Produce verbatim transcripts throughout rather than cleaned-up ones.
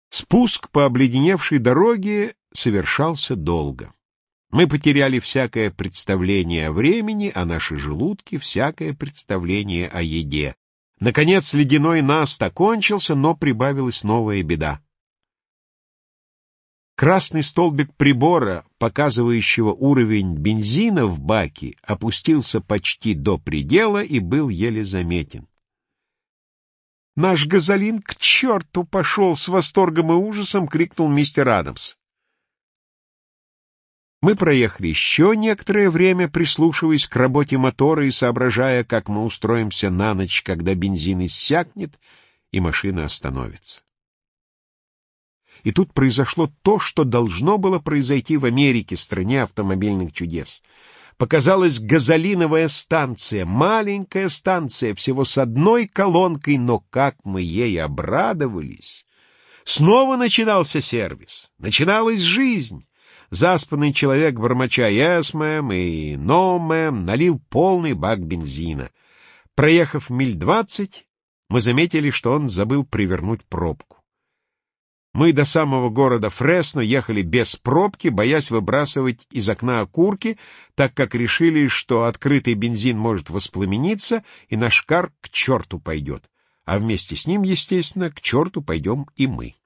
Спуск по обледеневшей дороге совершался долго. Мы потеряли всякое представление о времени, а наши желудки — всякое представление о еде. Наконец ледяной наст окончился, но прибавилась новая беда. Красный столбик прибора, показывающего уровень бензина в баке, опустился почти до предела и был еле заметен. «Наш газолин к черту пошел!» — с восторгом и ужасом крикнул мистер Адамс. Мы проехали еще некоторое время, прислушиваясь к работе мотора и соображая, как мы устроимся на ночь, когда бензин иссякнет и машина остановится. И тут произошло то, что должно было произойти в Америке, стране автомобильных чудес. Показалась газолиновая станция, маленькая станция, всего с одной колонкой, но как мы ей обрадовались! Снова начинался сервис, начиналась жизнь. Заспанный человек, бормоча «Yes, мэм» и «No, мэм», налил полный бак бензина. Проехав миль двадцать, мы заметили, что он забыл привернуть пробку. Мы до самого города Фресно ехали без пробки, боясь выбрасывать из окна окурки, так как решили, что открытый бензин может воспламениться, и наш кар к черту пойдет. А вместе с ним, естественно, к черту пойдем и мы.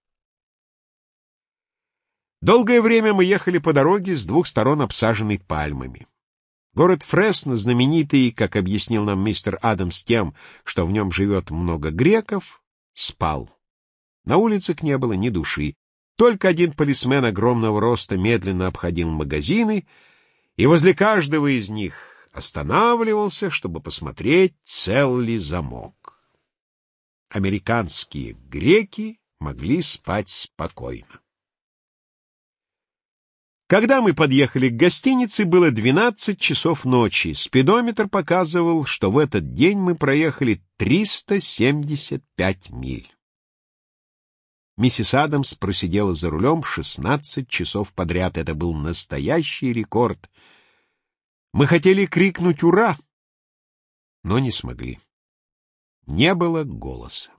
Долгое время мы ехали по дороге, с двух сторон обсаженной пальмами. Город Фресно, знаменитый, как объяснил нам мистер Адамс, тем, что в нем живет много греков, спал. На улицах не было ни души. Только один полисмен огромного роста медленно обходил магазины, и возле каждого из них останавливался, чтобы посмотреть, цел ли замок. Американские греки могли спать спокойно. Когда мы подъехали к гостинице, было двенадцать часов ночи. Спидометр показывал, что в этот день мы проехали триста семьдесят пять миль. Миссис Адамс просидела за рулем шестнадцать часов подряд. Это был настоящий рекорд. Мы хотели крикнуть «Ура!», но не смогли. Не было голоса.